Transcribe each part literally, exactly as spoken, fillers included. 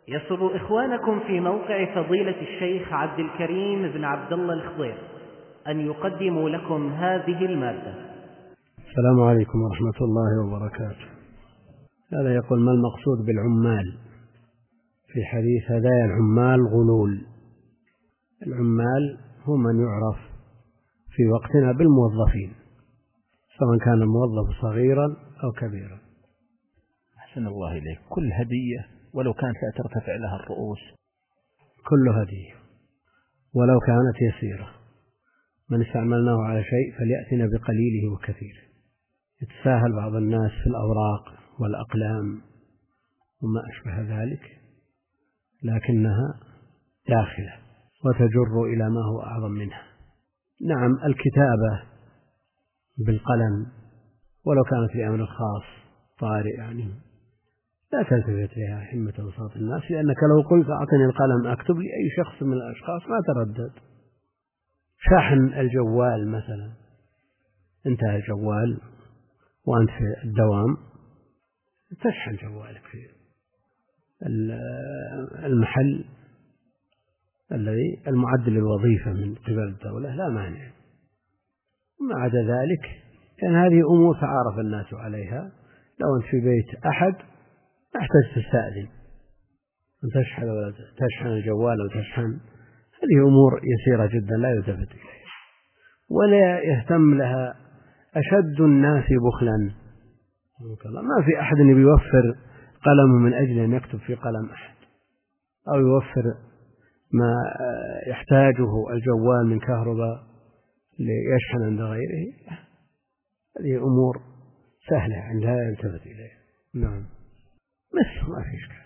يسر إخوانكم في موقع فضيلة الشيخ عبد الكريم بن عبد الله الخضير أن يقدموا لكم هذه المادة. السلام عليكم ورحمة الله وبركاته. هذا يقول: ما المقصود بالعمال في حديث هدايا العمال غلول؟ العمال هو من يعرف في وقتنا بالموظفين، سواء كان الموظف صغيرا أو كبيرا. أحسن الله إليك. كل هدية ولو كانت لا ترتفع لها الرؤوس، كل هدية ولو كانت يسيرة. من استعملناه على شيء فليأتنا بقليله وكثير. يتساهل بعض الناس في الأوراق والأقلام وما أشبه ذلك، لكنها داخلة وتجر إلى ما هو أعظم منها. نعم، الكتابة بالقلم ولو كانت لأمر خاص طارئ يعني لا تلتفت لها حمة وسط الناس، لأنك لو قلت أعطني القلم أكتب لأي شخص من الأشخاص ما تردد. شحن الجوال مثلا، انتهى الجوال وأنت في الدوام تشحن جوالك في المحل الذي المعد للوظيفة من قبل الدولة، لا مانع. وما عدا ذلك كان هذه أمور تعارف الناس عليها. لو أنت في بيت أحد تحتاج تستأذن أن تشحن ولا تشحن الجوال أو تشحن، هذه أمور يسيرة جدا لا يلتفت إليها ولا يهتم لها أشد الناس بخلا. ما في أحد يوفر قلمه من أجل أن يكتب في قلم أحد، أو يوفر ما يحتاجه الجوال من كهرباء ليشحن عند غيره. هذه أمور سهلة عن لا يلتفت إليها. نعم، بس ما في إشكال.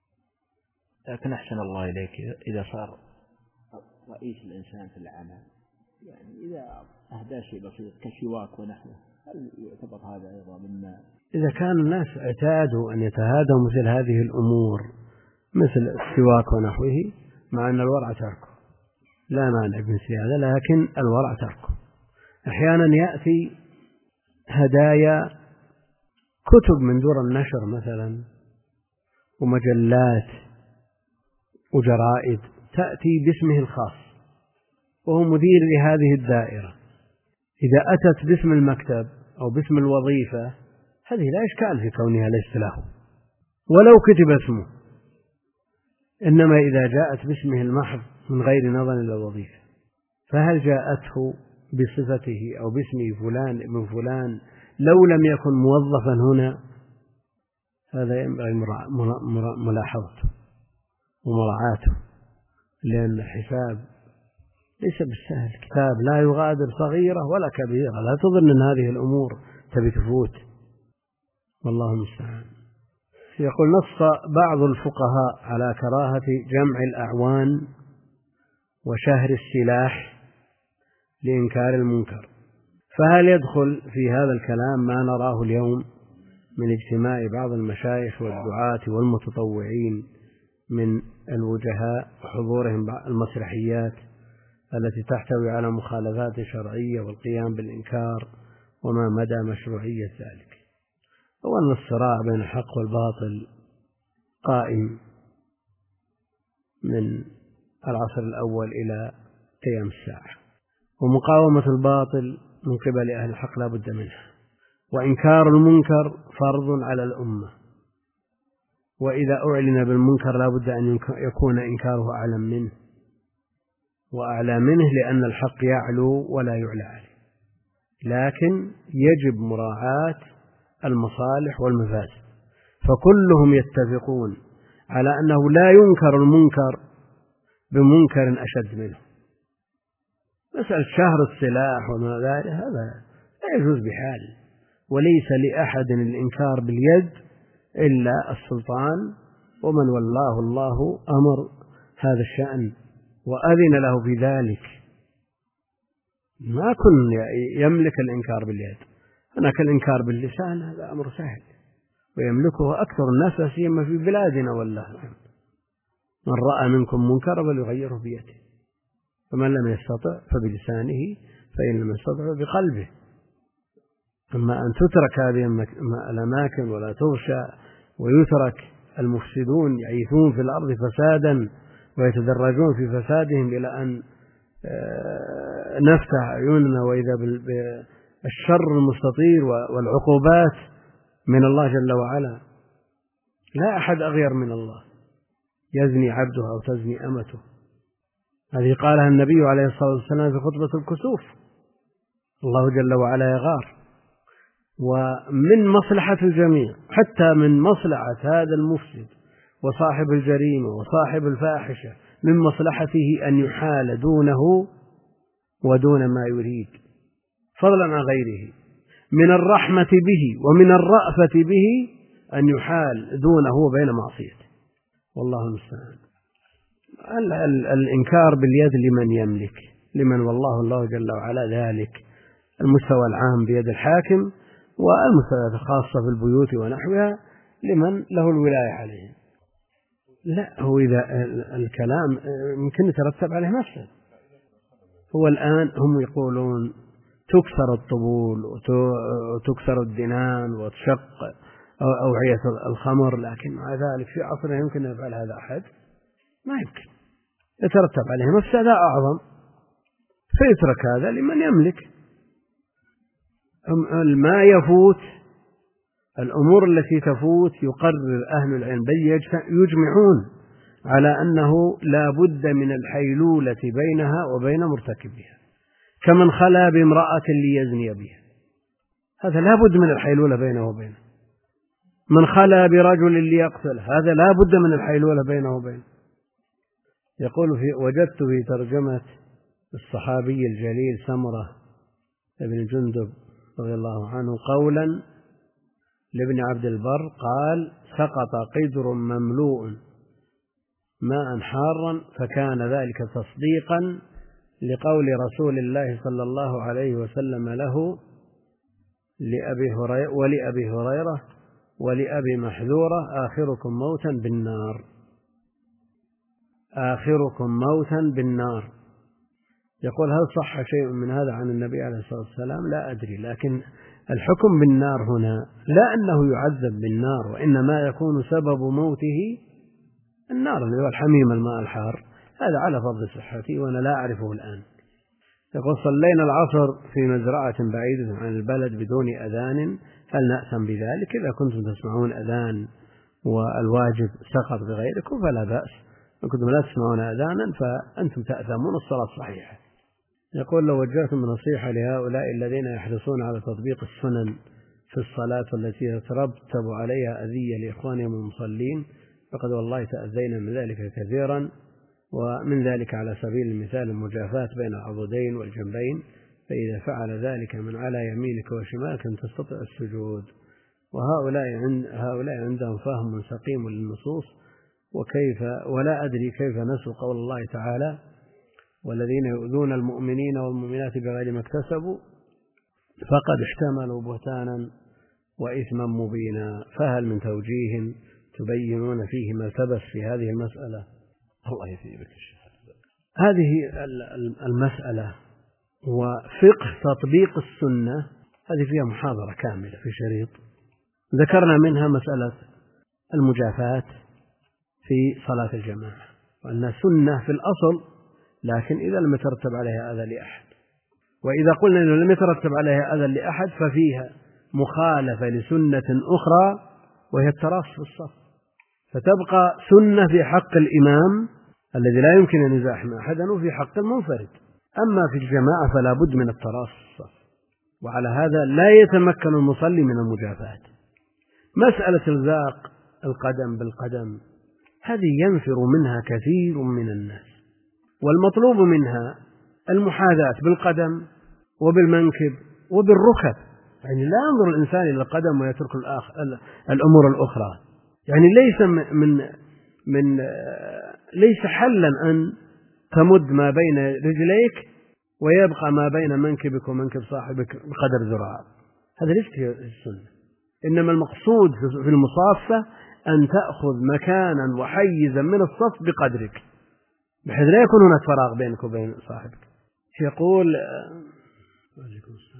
لكن أحسن الله إليك إذا صار رئيس الإنسان في العمل، يعني إذا أهدى شيء بسيط كالسواك ونحوه، هل يعتبر هذا أيضا مما؟ إذا كان الناس اعتادوا أن يتهادوا مثل هذه الأمور مثل السواك ونحوه، مع أن الورع تركه لا مانع بمثل هذا، لكن الورع تركه. أحيانا يأتي هدايا كتب من دور النشر مثلا ومجلات وجرائد تأتي باسمه الخاص وهو مدير لهذه الدائرة. إذا أتت باسم المكتب أو باسم الوظيفة هذه لا إشكال في كونها ليست له ولو كتب اسمه، إنما إذا جاءت باسمه المحض من غير نظر إلى الوظيفة، فهل جاءته بصفته أو باسم فلان ابن فلان لو لم يكن موظفا هنا؟ هذا ينبغي ملاحظته ومراعاته، لأن الحساب ليس بالسهل. كتاب لا يغادر صغيرة ولا كبيرة، لا تظن أن هذه الأمور تبي تفوت، والله المستعان. يقول: نص بعض الفقهاء على كراهة جمع الأعوان وشهر السلاح لإنكار المنكر، فهل يدخل في هذا الكلام ما نراه اليوم من اجتماع بعض المشايخ والدعاة والمتطوعين من الوجهاء وحضورهم المسرحيات التي تحتوي على مخالفات شرعية والقيام بالإنكار، وما مدى مشروعية ذلك؟ وأن الصراع بين الحق والباطل قائم من العصر الأول إلى قيام الساعة، ومقاومة الباطل من قبل أهل الحق لا بد منها، وإنكار المنكر فرض على الأمة، وإذا أعلن بالمنكر لا بد أن يكون إنكاره أعلم منه وأعلى منه، لأن الحق يعلو ولا يعلى عليه. لكن يجب مراعاة المصالح والمفاسد، فكلهم يتفقون على أنه لا ينكر المنكر بمنكر أشد منه. مسألة شهر السلاح وما ذلك هذا لا يجوز بحال، وليس لأحد الإنكار باليد إلا السلطان، ومن والله الله أمر هذا الشأن وأذن له في ذلك. ما كن يملك الإنكار باليد، هناك الإنكار باللسان، هذا أمر سهل ويملكه أكثر الناس، لا سيما في بلادنا. والله من رأى منكم منكرا فليغيره بيده، فمن لم يستطع فبلسانه، فإن لم يستطع بقلبه. أما أن تترك هذه الأماكن ولا تغشى ويترك المفسدون يعيثون في الأرض فسادا ويتدرجون في فسادهم إلى أن نفتح عيوننا وإذا بالشر المستطير والعقوبات من الله جل وعلا. لا أحد أغير من الله، يزني عبده أو تزني أمته. هذه قالها النبي عليه الصلاة والسلام في خطبة الكسوف. الله جل وعلا يغار، ومن مصلحة الجميع حتى من مصلحة هذا المفسد وصاحب الجريمة وصاحب الفاحشة من مصلحته أن يحال دونه ودون ما يريد فضلا عن غيره، من الرحمة به ومن الرأفة به أن يحال دونه وبين معصيته. والله المستعان. الإنكار باليد لمن يملك، لمن والله الله جل وعلا ذلك. المستوى العام بيد الحاكم، والمستويات الخاصة في البيوت ونحوها لمن له الولاية عليه. لا، هو إذا الكلام يمكن يترتب عليه مفسد. هو الآن هم يقولون تكسر الطبول وتكسر الدنان وتشق أوعية الخمر، لكن مع ذلك في عصرنا يمكن أن يفعل هذا أحد؟ ما يمكن. يترتب عليه مفسدة أعظم، فيترك هذا لمن يملك. ما يفوت، الأمور التي تفوت يقرر أهل العلم بل يجمعون على أنه لا بد من الحيلولة بينها وبين مرتكبها، كمن خلا بامرأة ليزني بها، هذا لا بد من الحيلولة بينه وبينه. من خلا برجل ليقتل، هذا لا بد من الحيلولة بينه وبينه. يقول في وجدت في ترجمة الصحابي الجليل سمرة بن جندب رضي الله عنه قولا لابن عبد البر قال: سقط قدر مملوء ماء حارا، فكان ذلك تصديقا لقول رسول الله صلى الله عليه وسلم له لأبي هريرة ولأبي هريرة ولأبي محذورة: آخركم موتا بالنار، آخركم موتا بالنار. يقول: هل صح شيء من هذا عن النبي عليه الصلاة والسلام؟ لا أدري، لكن الحكم بالنار هنا لا أنه يعذب بالنار، وإنما يكون سبب موته النار اللي هو الحميم الماء الحار، هذا على فضل صحتي وأنا لا أعرفه الآن. يقول: صلينا العصر في مزرعة بعيدة عن البلد بدون أذان، هل نأثم بذلك؟ إذا كنتم تسمعون أذان والواجب سقط بغيركم فلا بأس، إن كنتم لا تسمعون أذانا فأنتم تأثمون، الصلاة صحيحة. يقول: لو وجهتم نصيحة لهؤلاء الذين يحرصون على تطبيق السنن في الصلاة والتي يترتب عليها أذية لإخوانهم المصلين، فقد والله تأذينا من ذلك كثيرا، ومن ذلك على سبيل المثال المجافاة بين العضدين والجنبين، فإذا فعل ذلك من على يمينك وشمالك لم تستطع السجود. وهؤلاء عند هؤلاء عندهم فهم سقيم للنصوص، وكيف ولا أدري كيف نسوا قول الله تعالى: والذين يؤذون المؤمنين والمؤمنات بغير ما اكتسبوا فقد احتملوا بهتانا وإثما مبينا. فهل من توجيه تبينون فيه ما التبس في هذه المسألة؟ الله يثيبك الشيخ. هذه المسألة وفقه تطبيق السنة هذه فيها محاضرة كاملة في شريط، ذكرنا منها مسألة المجافاة في صلاة الجماعة، وأنها سنة في الأصل، لكن إذا لم يترتب عليها أذى لأحد، وإذا قلنا أنه لم يترتب عليها أذى لأحد ففيها مخالفة لسنة أخرى وهي التراص في الصف، فتبقى سنة في حق الإمام الذي لا يمكن أن يزاحم أحدا، وفي حق المنفرد. أما في الجماعة فلا بد من التراص في الصف، وعلى هذا لا يتمكن المصلي من المجافاة. مسألة الزاق القدم بالقدم هذه ينفر منها كثير من الناس، والمطلوب منها المحاذاة بالقدم وبالمنكب وبالركب، يعني لا ينظر الإنسان إلى القدم ويترك الأمور الأخرى. يعني ليس من من ليس حلا أن تمد ما بين رجليك ويبقى ما بين منكبك ومنكب صاحبك بقدر ذراع، هذا ليس السنة. إنما المقصود في المصافة أن تأخذ مكانا وحيزا من الصف بقدرك، بحيث لا يكون هناك فراغ بينك وبين صاحبك. يقول: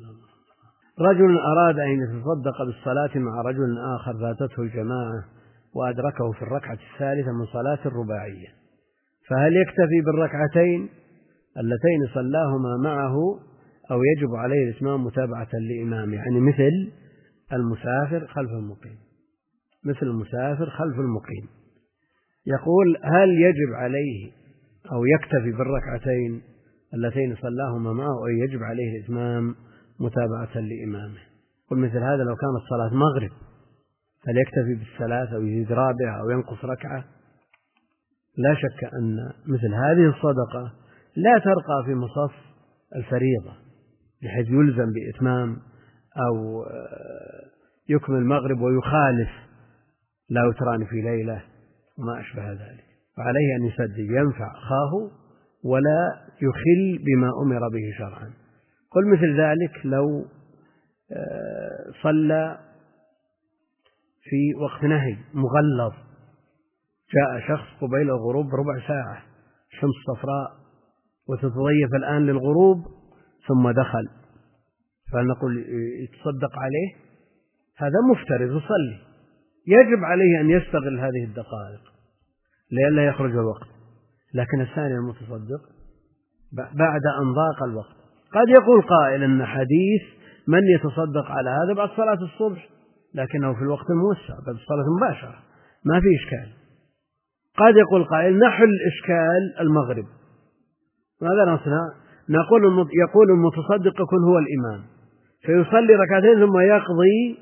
رجل أراد أن يتصدق بالصلاة مع رجل آخر فاتته الجماعة وأدركه في الركعة الثالثة من صلاة الرباعية، فهل يكتفي بالركعتين اللتين صلاهما معه أو يجب عليه الإتمام متابعة لإمامه؟ يعني مثل المسافر خلف المقيم، مثل المسافر خلف المقيم. يقول هل يجب عليه أو يكتفي بالركعتين اللتين صلاهما معه أو يجب عليه الإتمام متابعة لإمامه؟ قل مثل هذا لو كانت صلاة مغرب هل يكتفي بالثلاث أو يزيد رابعة أو ينقص ركعة؟ لا شك أن مثل هذه الصدقة لا ترقى في مصف الفريضة بحيث يلزم بإتمام أو يكمل المغرب ويخالف لا وتران في ليلة وما أشبه ذلك، فعليه أن يسدد ينفع أخاه ولا يخل بما أمر به شرعا. قل مثل ذلك لو صلى في وقت نهي مغلظ، جاء شخص قبيل الغروب بربع ساعة، شمس صفراء وتتضيف الآن للغروب ثم دخل، فنقول يتصدق عليه؟ هذا مفترض يصلي، يجب عليه أن يستغل هذه الدقائق لئلا يخرج الوقت. لكن الثاني المتصدق بعد أن ضاق الوقت، قد يقول قائل أن حديث من يتصدق على هذا بعد صلاة الصبح، لكنه في الوقت الموسع بعد الصلاة مباشرة ما في إشكال. قد يقول قائل نحل إشكال المغرب، ماذا نصنع؟ نقول يقول المتصدق يكون هو الإمام فيصلي ركعتين ثم يقضي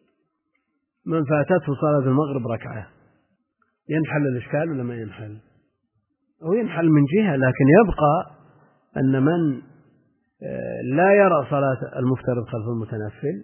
من فاتته صلاة المغرب ركعة، ينحل الإشكال ولا ما ينحل؟ أو ينحل من جهة، لكن يبقى أن من لا يرى صلاة المفترض خلف المتنفل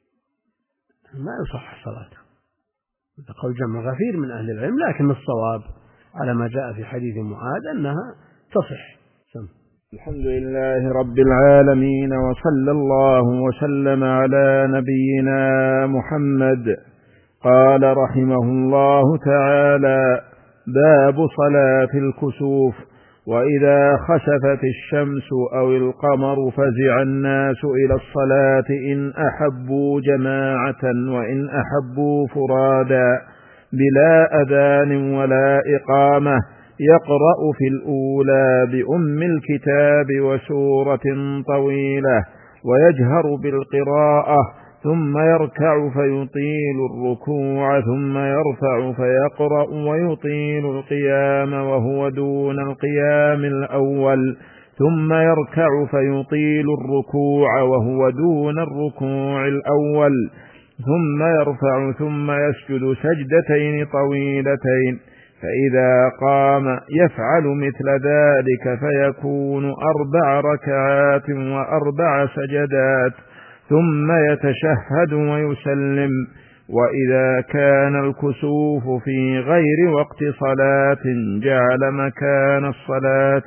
ما يصح صلاته، هذا قول جمع غفير من أهل العلم، لكن الصواب على ما جاء في حديث معاذ أنها تصح. سم. الحمد لله رب العالمين، وصلى الله وسلم على نبينا محمد. قال رحمه الله تعالى: باب صلاة الكسوف. وإذا خسفت الشمس أو القمر فزع الناس إلى الصلاة إن أحبوا جماعة وإن أحبوا فرادا بلا أذان ولا إقامة، يقرأ في الأولى بأم الكتاب وسورة طويلة ويجهر بالقراءة، ثم يركع فيطيل الركوع، ثم يرفع فيقرأ ويطيل القيام وهو دون القيام الأول، ثم يركع فيطيل الركوع وهو دون الركوع الأول، ثم يرفع ثم يسجد سجدتين طويلتين، فإذا قام يفعل مثل ذلك فيكون أربع ركعات وأربع سجدات، ثم يتشهد ويسلم. وإذا كان الكسوف في غير وقت صلاة جعل مكان الصلاة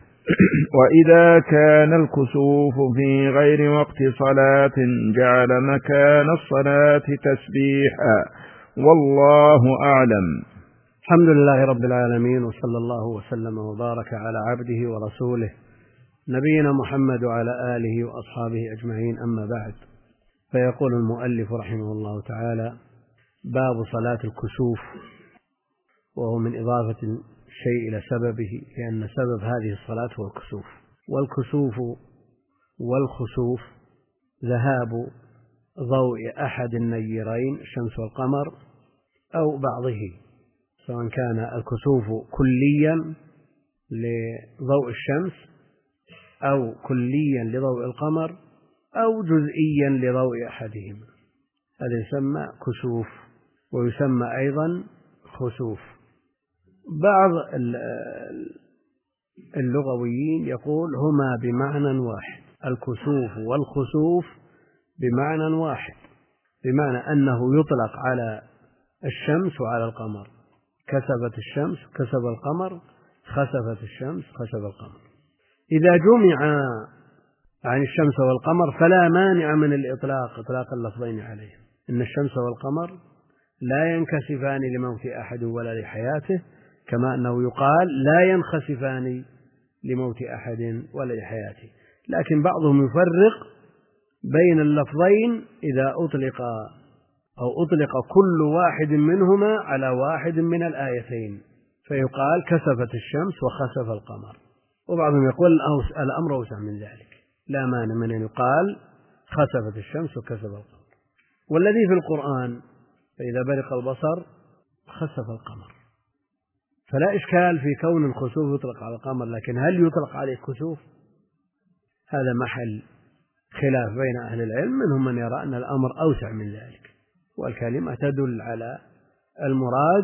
وإذا كان الكسوف في غير وقت صلاة جعل مكان الصلاة تسبيحا، والله أعلم. الحمد لله رب العالمين، وصلى الله وسلم وبارك على عبده ورسوله نبينا محمد وعلى آله وأصحابه أجمعين، أما بعد. فيقول المؤلف رحمه الله تعالى: باب صلاة الكسوف، وهو من إضافة الشيء إلى سببه، لأن سبب هذه الصلاة هو الكسوف. والكسوف والخسوف ذهاب ضوء أحد النيرين الشمس والقمر أو بعضه، سواء كان الكسوف كليا لضوء الشمس أو كليا لضوء القمر أو جزئيا لضوء أحدهما، هذا يسمى كسوف، ويسمى أيضا خسوف. بعض اللغويين يقول هما بمعنى واحد، الكسوف والخسوف بمعنى واحد، بمعنى أنه يطلق على الشمس وعلى القمر، كسفت الشمس كسف القمر، خسفت الشمس خسف القمر. إذا جمع عن الشمس والقمر فلا مانع من الإطلاق، إطلاق اللفظين عليه، إن الشمس والقمر لا ينكسفان لموت أحد ولا لحياته، كما أنه يقال لا ينخسفان لموت أحد ولا لحياته. لكن بعضهم يفرق بين اللفظين إذا أطلق أو أطلق كل واحد منهما على واحد من الآيتين فيقال كسفت الشمس وخسف القمر. وبعضهم يقول الأمر أوسع من ذلك، لا مانع من أن يقال خسفت الشمس وكسف القمر. والذي في القرآن فإذا برق البصر خسف القمر، فلا إشكال في كون الخسوف يطلق على القمر، لكن هل يطلق عليه كسوف؟ هذا محل خلاف بين أهل العلم، منهم من يرى أن الأمر أوسع من ذلك، والكلمة تدل على المراد،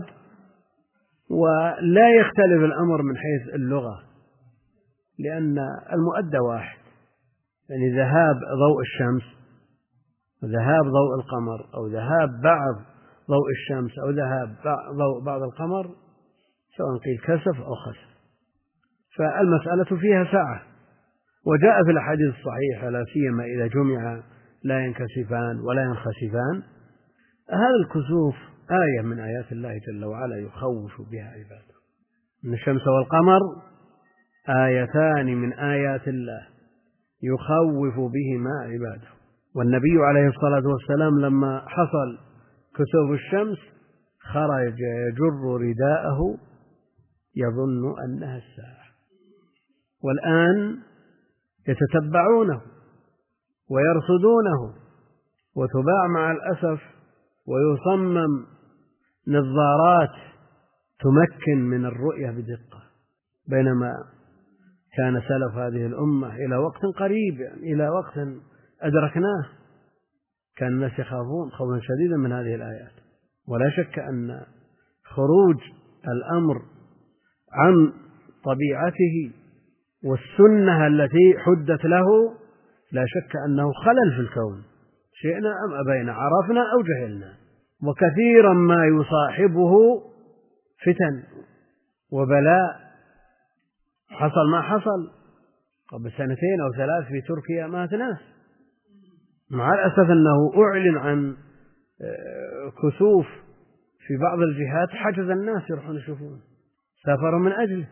ولا يختلف الأمر من حيث اللغة، لأن المؤدى واحد، يعني ذهاب ضوء الشمس ذهاب ضوء القمر، أو ذهاب بعض ضوء الشمس أو ذهاب ضوء بعض القمر، سواء قيل كسف أو خسف، فالمسألة فيها سعة. وجاء في الأحاديث الصحيحة لا سيما إذا جمع لا ينكسفان ولا ينخسفان، هذا الكسوف آية من آيات الله جل وعلا يخوف بها عباده. إن الشمس والقمر آيتان من آيات الله يخوف بهما عباده. والنبي عليه الصلاة والسلام لما حصل كسوف الشمس خرج يجر رداءه يظن أنها الساعة، والآن يتتبعونه ويرصدونه، وتباع مع الأسف ويصمم نظارات تمكن من الرؤية بدقة، بينما كان سلف هذه الأمة إلى وقت قريب، يعني إلى وقت أدركناه، كان الناس يخافون خوفا شديدا من هذه الآيات. ولا شك أن خروج الأمر عن طبيعته والسنة التي حدت له لا شك أنه خلل في الكون، شئنا أم أبينا، عرفنا أو جهلنا. وكثيرا ما يصاحبه فتن وبلاء، حصل ما حصل قبل سنتين أو ثلاث في تركيا مات ناس، مع الأسف أنه أعلن عن كسوف في بعض الجهات، حجز الناس يروحون يشوفون، سافروا من أجله.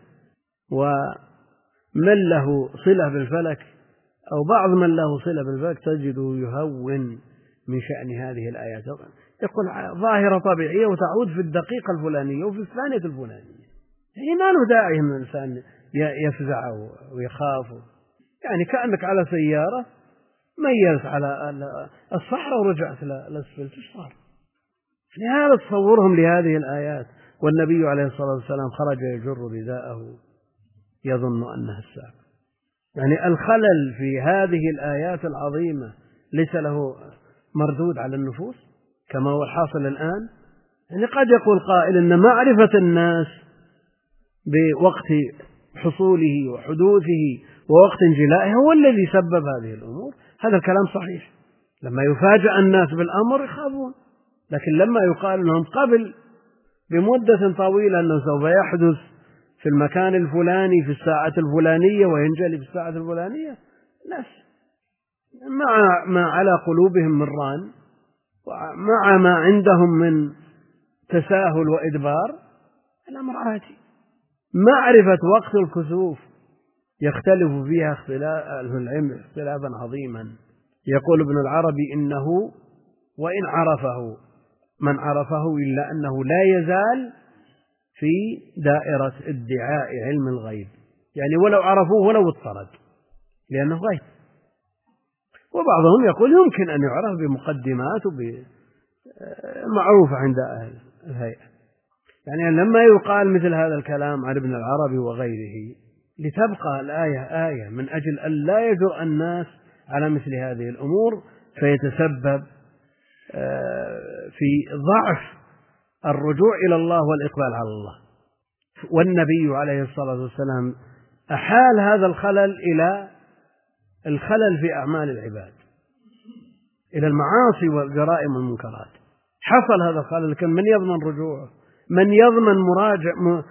ومن له صلة بالفلك أو بعض من له صلة بالفلك تجده يهون من شأن هذه الآيات، يقول ظاهرة طبيعية وتعود في الدقيقة الفلانية وفي الثانية الفلانية، يعني ما له داعي من الإنسان يفزع ويخاف، يعني كأنك على سيارة ميزت على الصحراء ورجعت للأسفل، ايش صار؟ لهذا تصورهم لهذه الآيات. والنبي عليه الصلاة والسلام خرج يجر رداءه يظن أنها الساعة. يعني الخلل في هذه الآيات العظيمة ليس له مردود على النفوس كما هو الحاصل الآن. يعني قد يقول قائل إن معرفة الناس بوقت حصوله وحدوثه ووقت انجلائه هو الذي سبب هذه الأمور، هذا الكلام صحيح. لما يفاجأ الناس بالأمر يخافون، لكن لما يقال لهم قبل بمدة طويلة أنه سوف يحدث في المكان الفلاني في الساعة الفلانية وينجلي في الساعة الفلانية، ناس مع ما على قلوبهم من ران ومع ما عندهم من تساهل وإدبار، الأمر عادي. معرفة وقت الكسوف يختلف فيها اختلاف العلم اختلافا عظيما. يقول ابن العربي إنه وإن عرفه من عرفه إلا أنه لا يزال في دائرة ادعاء علم الغيب، يعني ولو عرفوه ولو اضطرد لأنه غيب. وبعضهم يقول يمكن أن يعرف بمقدمات معروفة عند أهل الهيئة. يعني لما يقال مثل هذا الكلام عن ابن العربي وغيره لتبقى الآية آية من أجل أن لا يجرأ الناس على مثل هذه الأمور فيتسبب في ضعف الرجوع إلى الله والإقبال على الله. والنبي عليه الصلاة والسلام أحال هذا الخلل إلى الخلل في أعمال العباد، إلى المعاصي والجرائم والمنكرات. حصل هذا الخلل، لكن من يضمن رجوعه؟ من يضمن مراجع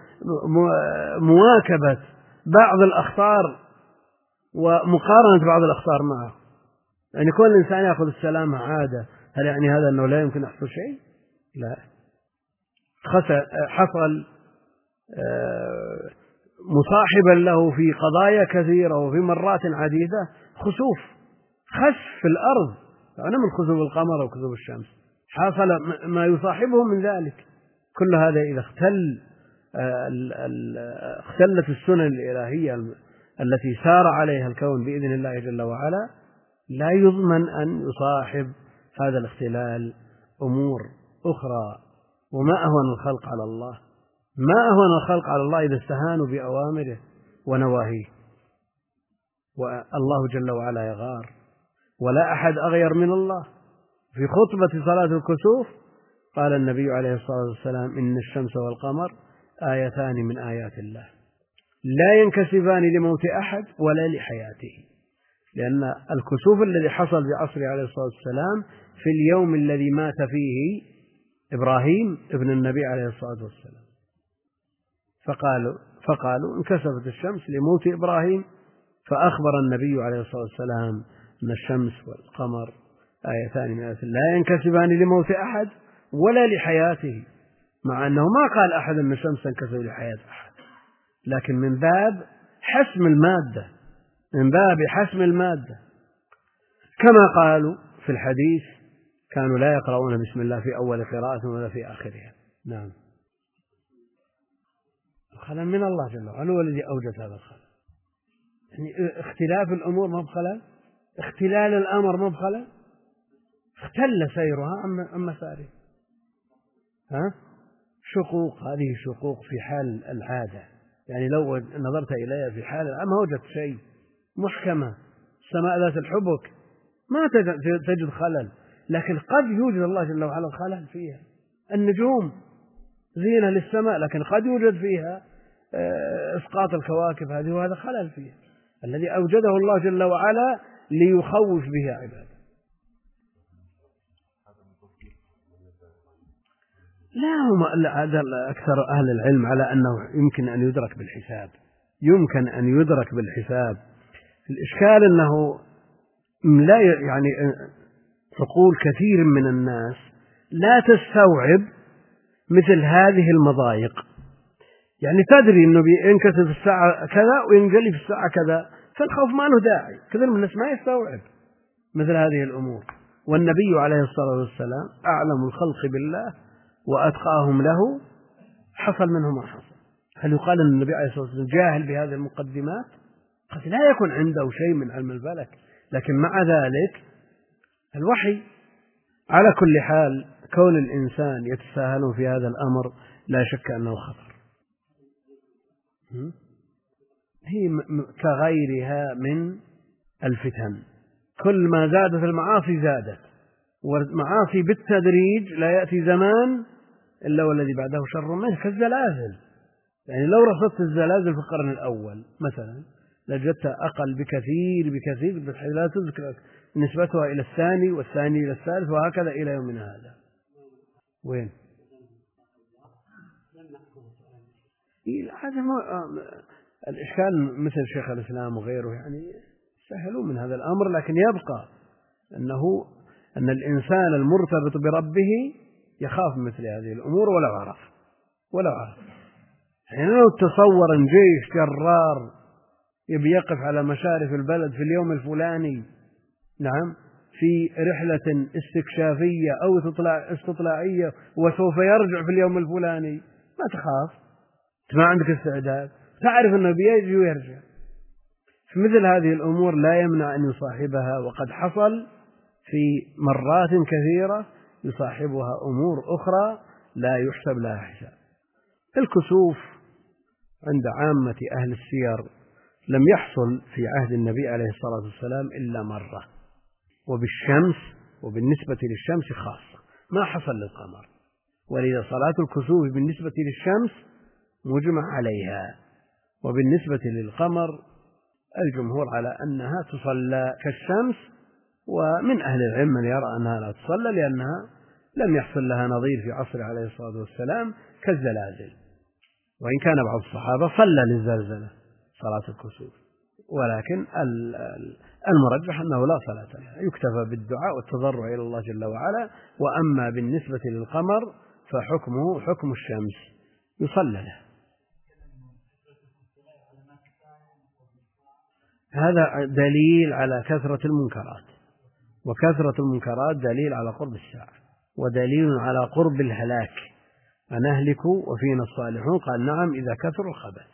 مواكبة بعض الأخطار ومقارنة بعض الأخطار معه؟ يعني كل إنسان يأخذ السلامة عادة، هل يعني هذا أنه لا يمكن يحصل شيء؟ لا. حصل مصاحبا له في قضايا كثيرة وفي مرات عديدة خسوف، خسف في الأرض، يعني من خسوف القمر أو خسوف الشمس، حصل ما يصاحبه من ذلك. كل هذا إذا اختل اختلت السنن الإلهية التي سار عليها الكون بإذن الله جل وعلا، لا يضمن أن يصاحب هذا الاختلال أمور أخرى. وما أهون الخلق على الله، ما أهون الخلق على الله إذا استهانوا بأوامره ونواهيه. والله جل وعلا يغار، ولا أحد أغير من الله. في خطبة صلاة الكسوف قال النبي عليه الصلاة والسلام: إن الشمس والقمر آيتان من آيات الله لا ينكسفان لموت أحد ولا لحياته. لأن الكسوف الذي حصل بعصره عليه الصلاة والسلام في اليوم الذي مات فيه إبراهيم ابن النبي عليه الصلاة والسلام، فقالوا, فقالوا انكسفت الشمس لموت إبراهيم، فأخبر النبي عليه الصلاة والسلام أن الشمس والقمر آيتان من آيات الله لا ينكسفان لموت أحد ولا لحياته، مع أنه ما قال أحد أن الشمس تنكسف لحياة أحد، لكن من باب حسم المادة، من باب حسم المادة. كما قالوا في الحديث: كانوا لا يقرؤون بسم الله في أول قراءة ولا في آخرها. نعم، الخلل من الله جل وعلا، هو الذي أوجد هذا الخلل. يعني اختلاف الأمور ما بخلل، اختلال الأمر ما بخلل، اختل سيرها عن مساره. ها؟ شقوق، هذه شقوق في حال العادة، يعني لو نظرت إليها في حال ما وجدت شيء محكمة. السماء ذات الحبك ما تجد خلل، لكن قد يوجد الله جل وعلا خلل فيها. النجوم زينة للسماء، لكن قد يوجد فيها إسقاط الكواكب هذه، وهذا خلل فيها الذي أوجده الله جل وعلا ليخوف به عباده. لا، هذا أكثر أهل العلم على أنه يمكن أن يدرك بالحساب، يمكن أن يدرك بالحساب. الإشكال أنه لا، يعني عقول كثير من الناس لا تستوعب مثل هذه المضايق. يعني تدري أنه بينكسر في الساعة كذا وينجلي في الساعة كذا، فالخوف ما له داعي. كثير من الناس ما يستوعب مثل هذه الأمور. والنبي عليه الصلاة والسلام أعلم الخلق بالله وأتقاهم له، حصل منه ما حصل. هل يقال أن النبي عليه الصلاة والسلام جاهل بهذه المقدمات؟ قد لا يكون عنده شيء من علم الفلك، لكن مع ذلك الوحي. على كل حال، كون الإنسان يتساهل في هذا الأمر لا شك أنه خطر. هي كغيرها من الفتن، كل ما زادت المعاصي زادت، والمعاصي بالتدريج لا يأتي زمان إلا والذي بعده شر منه، كالزلازل. يعني لو رصدت الزلازل في القرن الأول مثلا لجدتها أقل بكثير بكثير، بحيث لا تذكر نسبتها إلى الثاني والثاني إلى الثالث وهكذا إلى يومنا هذا. وين؟ هذا الإشكال مثل شيخ الإسلام وغيره يعني سهلوا من هذا الأمر، لكن يبقى أنه أن الإنسان المرتبط بربه يخاف مثل هذه الأمور ولو عرف ولو عرف يعني لو تصور أن جيش جرار يبي يقف على مشارف البلد في اليوم الفلاني، نعم، في رحلة استكشافية أو استطلاعية، وسوف يرجع في اليوم الفلاني، ما تخاف، ما عندك استعداد، تعرف أنه بيجي ويرجع. في مثل هذه الأمور لا يمنع أن يصاحبها، وقد حصل في مرات كثيرة يصاحبها أمور أخرى لا يحسب لها حساب. الكسوف عند عامة أهل السير لم يحصل في عهد النبي عليه الصلاة والسلام إلا مرة، وبالشمس، وبالنسبة للشمس خاصة، ما حصل للقمر. ولذا صلاة الكسوف بالنسبة للشمس مجمع عليها، وبالنسبة للقمر الجمهور على أنها تصلى كالشمس، ومن أهل العلم من يرى أنها لا تصلى لأنها لم يحصل لها نظير في عصر عليه الصلاة والسلام كالزلازل، وإن كان بعض الصحابة صلى للزلزلة صلاة الكسوف، ولكن المرجح أنه لا صلاة لها، يكتفى بالدعاء والتضرع إلى الله جل وعلا. وأما بالنسبة للقمر فحكمه حكم الشمس، يصلى له. هذا دليل على كثرة المنكرات، وكثرة المنكرات دليل على قرب الساعة. ودليل على قرب الهلاك، أنهلك وفينا الصالحون؟ قال نعم إذا كثر الخبث.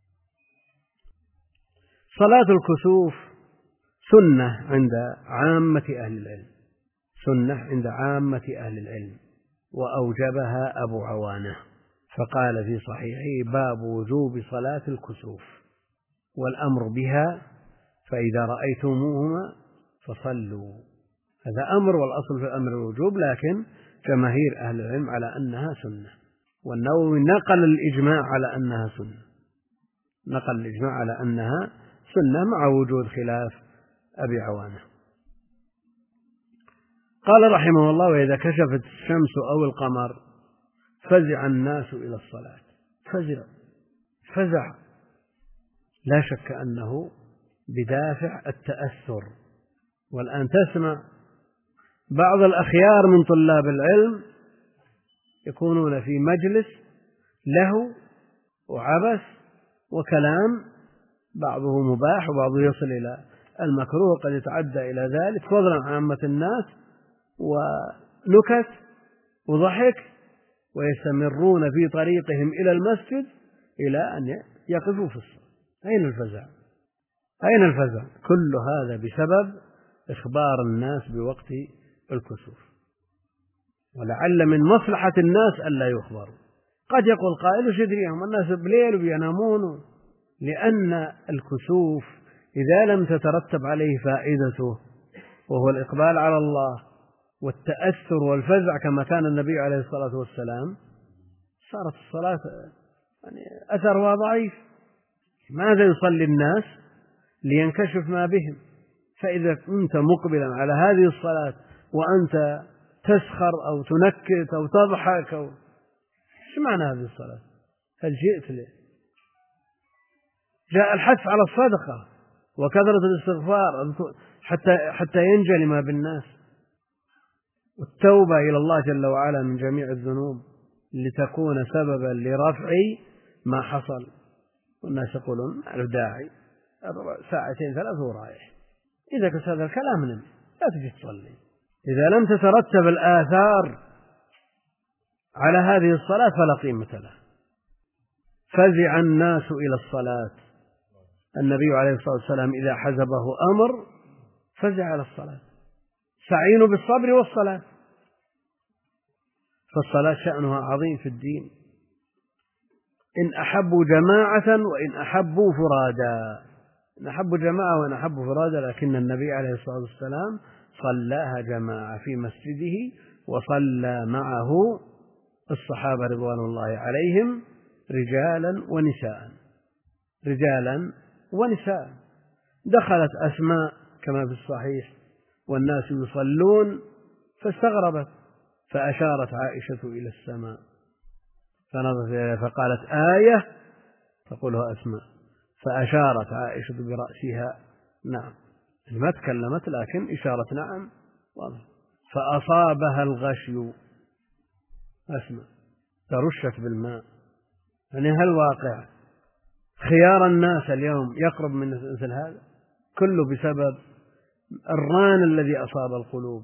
صلاة الكسوف سنة عند عامة أهل العلم، سنة عند عامة أهل العلم، وأوجبها أبو عوانة فقال في صحيحه: باب وجوب صلاة الكسوف والأمر بها، فإذا رأيتموهما فصلوا. هذا أمر، والأصل في الأمر الوجوب، لكن جماهير أهل العلم على أنها سنة، والنووي نقل الإجماع على أنها سنة، نقل الإجماع على أنها سنة مع وجود خلاف أبي عوانة. قال رحمه الله: وإذا كشفت الشمس أو القمر فزع الناس إلى الصلاة. فزع فزع لا شك أنه بدافع التأثر. والآن تسمع بعض الأخيار من طلاب العلم يكونون في مجلس له وعبث وكلام، بعضه مباح وبعضه يصل إلى المكروه وقد يتعدى إلى ذلك، فضلا عن عامة الناس، ونكت وضحك، ويستمرون في طريقهم إلى المسجد إلى أن يقفوا في الصلاة. أين الفزع؟ أين الفزع؟ كل هذا بسبب إخبار الناس بوقت الكسوف، ولعل من مصلحة الناس ألا يخبروا. قد يقول قائل: وش يدريهم الناس بليل وبينامون؟ لأن الكسوف إذا لم تترتب عليه فائدته، وهو الإقبال على الله والتأثر والفزع كما كان النبي عليه الصلاة والسلام، صارت الصلاة يعني أثرها ضعيف. ماذا يصلي الناس؟ لينكشف ما بهم. فإذا كنت مقبلا على هذه الصلاة وأنت تسخر أو تنكت أو تضحك أو إيش معنى هذه الصلاة؟ هل جئت له؟ جاء الحث على الصدقة وكثرة الاستغفار حتى حتى ينجلي ما بالناس، والتوبة إلى الله جل وعلا من جميع الذنوب لتكون سببا لرفع ما حصل. والناس يقولون على داعي ساعتين ثلاث ورايح، إذا كنت هذا الكلام نم لا تجي تصلي. إذا لم تترتب الآثار على هذه الصلاة فلا قيمة لها. فزع الناس إلى الصلاة. النبي عليه الصلاة والسلام إذا حزبه أمر فزع إلى الصلاة. استعينوا بالصبر والصلاة، فالصلاة شأنها عظيم في الدين. إن أحبوا جماعة وإن أحبوا فرادا، إن أحبوا جماعة وإن أحبوا فرادا، لكن النبي عليه الصلاة والسلام صلاها جماعة في مسجده، وصلى معه الصحابة رضوان الله عليهم رجالا ونساء، رجالا ونساء. دخلت أسماء كما في الصحيح والناس يصلون فاستغربت، فأشارت عائشة إلى السماء فنظرت إليها فقالت: آية تقولها أسماء، فأشارت عائشة برأسها نعم، ما تكلمت لكن إشارة نعم واضح. فأصابها الغشي، أسماء ترشت بالماء. يعني هل واقع خيار الناس اليوم يقرب من مثل هذا؟ كله بسبب الران الذي أصاب القلوب.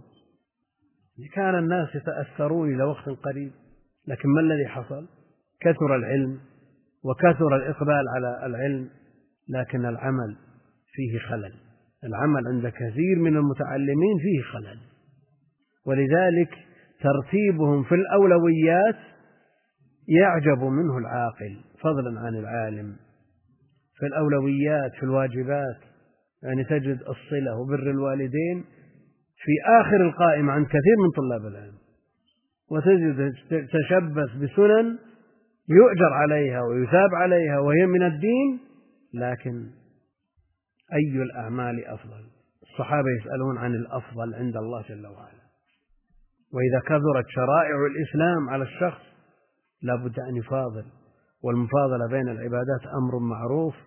كان الناس يتأثرون إلى وقت قريب، لكن ما الذي حصل؟ كثر العلم وكثر الإقبال على العلم، لكن العمل فيه خلل. العمل عند كثير من المتعلمين فيه خلل، ولذلك ترتيبهم في الأولويات يعجب منه العاقل فضلا عن العالم. في الأولويات في الواجبات يعني تجد الصلة وبر الوالدين في آخر القائمة عند كثير من طلاب العلم، وتجد تشبث بسنن يؤجر عليها ويثاب عليها وهي من الدين، لكن أي الأعمال أفضل؟ الصحابة يسألون عن الأفضل عند الله جل وعلا. وإذا كثرت شرائع الإسلام على الشخص لا بد أن يفاضل، والمفاضلة بين العبادات أمر معروف،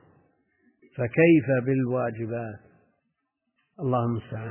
فكيف بالواجبات؟ الله المستعان.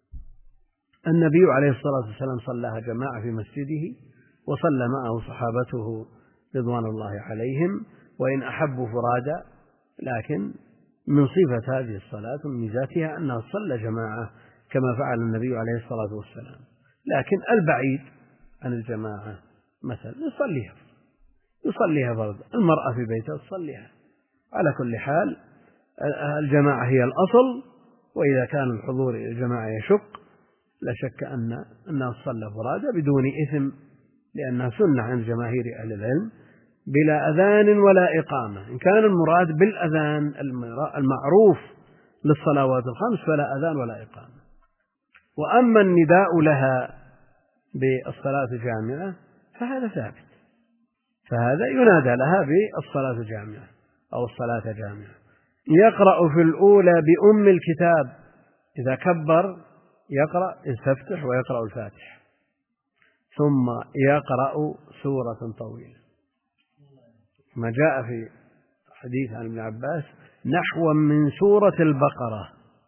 النبي عليه الصلاة والسلام صلىها جماعة في مسجده، وصلى معه صحابته رضوان الله عليهم، وإن أحبوا فرادا، لكن من صفة هذه الصلاة ومن ميزاتها أنها صلى جماعة كما فعل النبي عليه الصلاة والسلام. لكن البعيد عن الجماعة مثلا يصليها يصليها فرض، المرأة في بيتها تصليها. على كل حال الجماعة هي الأصل، وإذا كان الحضور إلى الجماعة يشق لا شك أن أنها تصلى فرادى بدون إثم، لأنها سنة عند جماهير أهل العلم بلا أذان ولا إقامة. إن كان المراد بالأذان المعروف للصلوات الخمس فلا أذان ولا إقامة. وأما النداء لها بالصلاة الجامعة فهذا ثابت، فهذا ينادى لها بالصلاة الجامعة أو الصلاة جامعة. يقرأ في الأولى بأم الكتاب، إذا كبر يقرأ يستفتح ويقرأ الفاتحة، ثم يقرأ سورة طويلة، ما جاء في حديث عن ابن عباس نحو من سورة البقرة،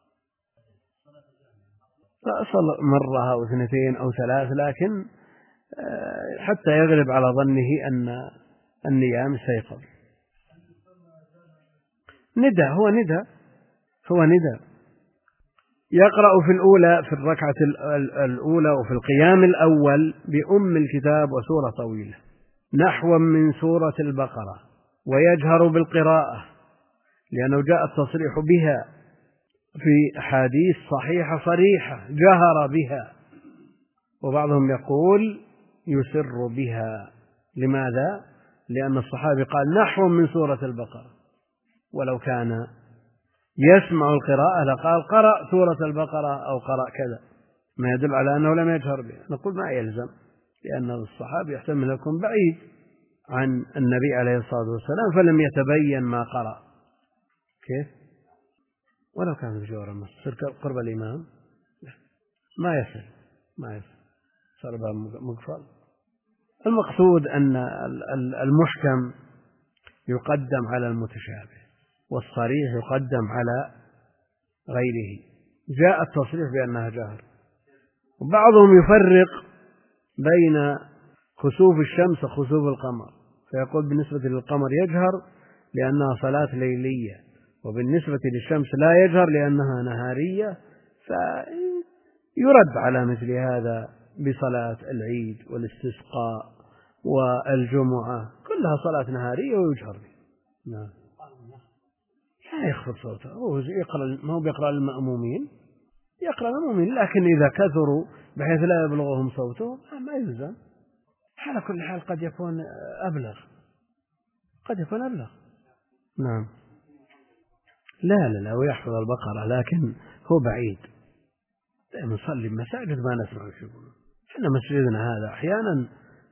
فأصل مرة أو اثنتين أو ثلاث، لكن حتى يغلب على ظنه أن النيام استيقظ. ندى هو ندى هو ندى يقرأ في الأولى في الركعة الأولى وفي القيام الأول بأم الكتاب وسورة طويلة نحو من سورة البقرة، ويجهر بالقراءة لأنه جاء التصريح بها في أحاديث صحيحة صريحة جهر بها، وبعضهم يقول يسر بها. لماذا؟ لأن الصحابي قال نحو من سورة البقرة، ولو كان يسمع القراءة لقال قرأ سورة البقرة أو قرأ كذا، ما يدل على أنه لم يجهر بها. نقول ما يلزم، لأن الصحابي يحتمل يكون بعيد عن النبي عليه الصلاة والسلام فلم يتبين ما قرأ. كيف؟ ولو كان في جوار المسجد قرب الإمام ما يصل ما يصل صار باب مقفل. المقصود أن المحكم يقدم على المتشابه والصريح يقدم على غيره. جاء التصريح بأنها جهر، وبعضهم يفرق بين خسوف الشمس وخسوف القمر، فيقول بالنسبة للقمر يجهر لأنها صلاة ليلية، وبالنسبة للشمس لا يجهر لأنها نهارية، فيرد على مثل هذا بصلاة العيد والاستسقاء والجمعة كلها صلاة نهارية ويجهر بها. نعم. لا يخفض صوته، هو يقرأ، ما هو بيقرأ للمأمومين، يقرأ المأمومين، لكن إذا كثروا بحيث لا يبلغهم صوته ما يلزم. على كل حال قد يكون أبلغ قد يكون أبلغ. نعم. لا لا لا ويحفظ البقرة، لكن هو بعيد. دائما نصلي بمساجد ما نسمع وش يقولون. احنا مسجدنا هذا أحيانا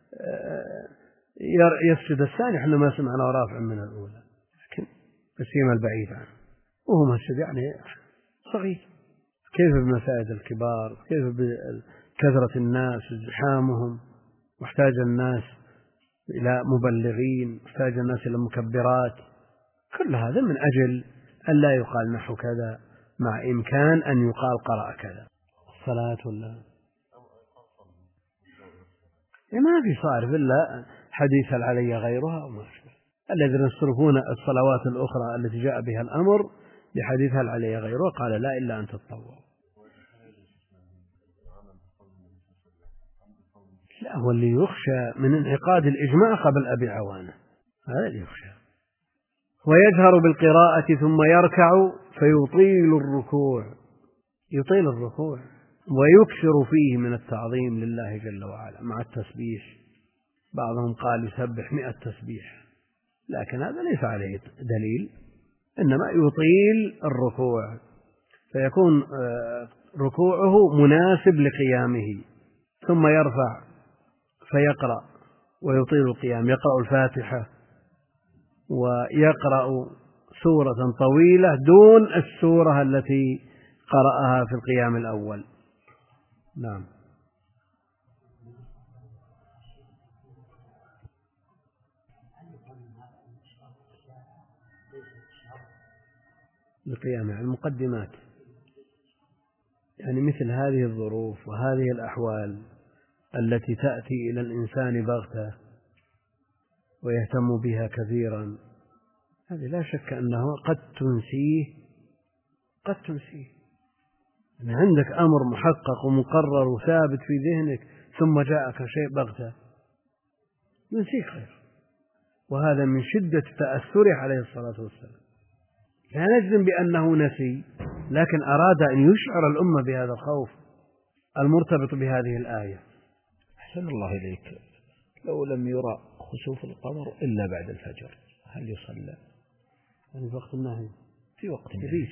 يسجد الثاني احنا ما سمعنا ورافع من الأولى، لكن بسيما البعيد عنه، وهو مسجد يعني صغير. كيف بالمساجد الكبار، كيف بكثرة الناس ازدحامهم، محتاج الناس إلى مبلغين، محتاج الناس إلى مكبرات، كل هذا من أجل أن لا يقال نحو كذا مع إمكان أن يقال قرأ كذا. الصلاة ولا ما في صارف إلا حديث هل علي غيرها وما أشبه، الذين يصرفون الصلوات الأخرى التي جاء بها الأمر بحديث هل علي غيرها قال لا إلا أن تتطوع. لا، هو اللي يخشى من انعقاد الإجماع قبل أبي عوانة، هذا اللي يخشى. ويجهر بالقراءة ثم يركع فيطيل الركوع يطيل الركوع ويكثر فيه من التعظيم لله جل وعلا مع التسبيح. بعضهم قال يسبح مئة تسبيح، لكن هذا ليس عليه دليل، إنما يطيل الركوع فيكون ركوعه مناسب لقيامه، ثم يرفع فيقرأ ويطيل القيام، يقرأ الفاتحة ويقرأ سورة طويلة دون السورة التي قرأها في القيام الأول. نعم. القيام يعني المقدمات، يعني مثل هذه الظروف وهذه الأحوال التي تأتي إلى الإنسان بغتة ويهتم بها كثيرا، هذه لا شك أنه قد تنسيه قد تنسيه يعني عندك أمر محقق ومقرر وثابت في ذهنك ثم جاءك شيء بغتة ينسيك خير. وهذا من شدة تأثره عليه الصلاة والسلام. لا نجزم بأنه نسي، لكن أراد أن يشعر الأمة بهذا الخوف المرتبط بهذه الآية. أحسن الله إليك، لو لم يرى خسوف القمر إلا بعد الفجر هل يصلى؟ يعني في وقت النهي، في وقت النهي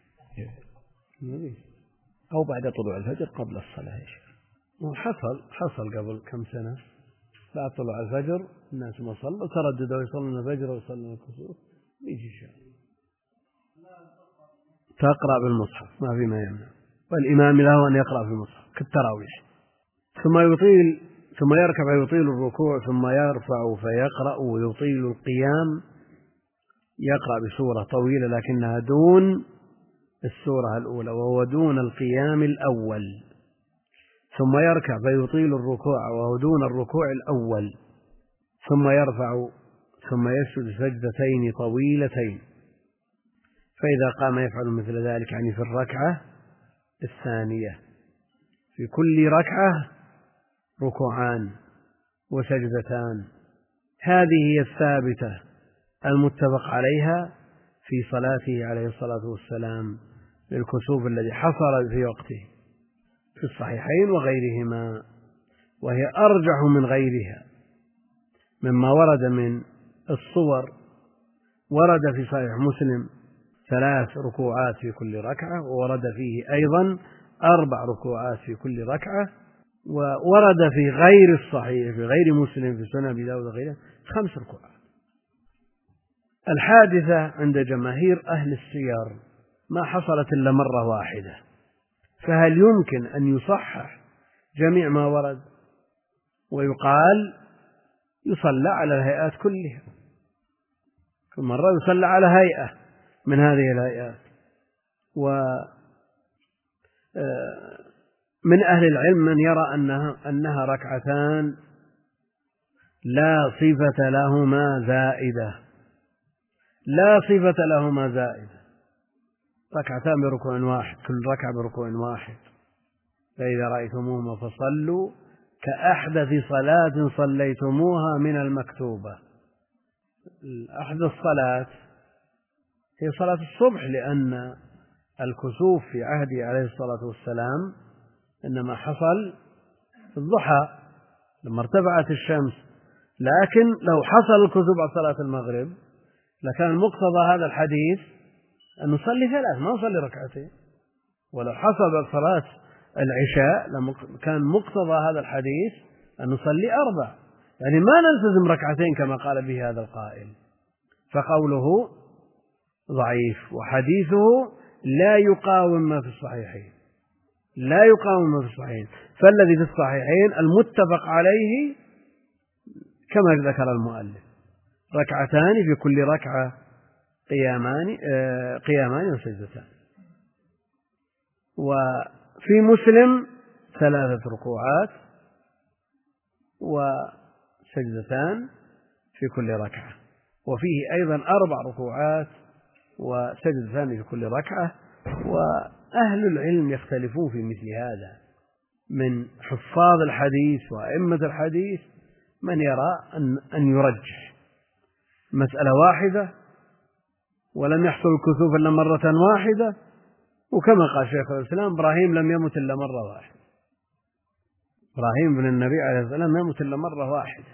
أو بعد طلوع الفجر قبل الصلاة يا شيخ. حصل حصل قبل كم سنة بعد طلوع الفجر الناس ما صلوا ترددوا يصلون الفجر ويصلون الكسوف، يجي شيء تقرأ بالمصحف ما في ما يمنع، والإمام له أن يقرأ في المصحف كالتراويح. ثم يطيل ثم يركع ويطيل الركوع، ثم يرفع فيقرأ ويطيل القيام، يقرأ بسورة طويلة لكنها دون السورة الأولى وهو دون القيام الأول، ثم يركع فيطيل الركوع وهو دون الركوع الأول، ثم يرفع ثم يسجد سجدتين طويلتين، فإذا قام يفعل مثل ذلك يعني في الركعة الثانية. في كل ركعة ركوعان وسجدتان. هذه هي الثابتة المتفق عليها في صلاته عليه الصلاة والسلام للكسوف الذي حصل في وقته في الصحيحين وغيرهما، وهي أرجح من غيرها مما ورد من الصور. ورد في صحيح مسلم ثلاث ركوعات في كل ركعة، وورد فيه أيضا أربع ركوعات في كل ركعة، وورد في غير الصحيح في غير مسلم في سنن أبي داود وغيره خمس ركوعات. الحادثة عند جماهير أهل السير ما حصلت إلا مرة واحدة، فهل يمكن أن يصحح جميع ما ورد ويقال يصلى على الهيئات كلها؟ كل مرة يصلى على هيئة من هذه الهيئات. ومن أهل العلم من يرى أنها, أنها ركعتان لا صفة لهما زائدة، لا صفة لهما زائدة، ركعتان بركوع واحد، كل ركعة بركوع واحد. فإذا رأيتموهما فصلوا كأحدث صلاة صليتموها من المكتوبة. أحدث الصلاة هي صلاة الصبح، لأن الكسوف في عهده عليه الصلاة والسلام إنما حصل في الضحى لما ارتفعت الشمس، لكن لو حصل الكسوف بعد صلاة المغرب لكان مقتضى هذا الحديث أن نصلي ثلاث ما نصلي ركعتين، ولو حصل بعد صلاة العشاء كان مقتضى هذا الحديث أن نصلي أربع، يعني ما نلتزم ركعتين كما قال به هذا القائل. فقوله ضعيف وحديثه لا يقاوم ما في الصحيحين، لا يقاوم ما في الصحيحين. فالذي في الصحيحين المتفق عليه كما ذكر المؤلف ركعتان في كل ركعة قيامان قيامان وسجدتان. وفي مسلم ثلاثة ركوعات وسجدتان في كل ركعة، وفيه أيضا أربع ركوعات وسجدتان في كل ركعة. وأهل العلم يختلفون في مثل هذا من حفاظ الحديث وأئمة الحديث من يرى أن, أن يرجح مسألة واحدة ولم يحصل الكسوف إلا مرة واحدة، وكما قال شيخ الإسلام إبراهيم لم يمت إلا مرة واحدة، إبراهيم بن النبي عليه السلام لم يمت إلا مرة واحدة،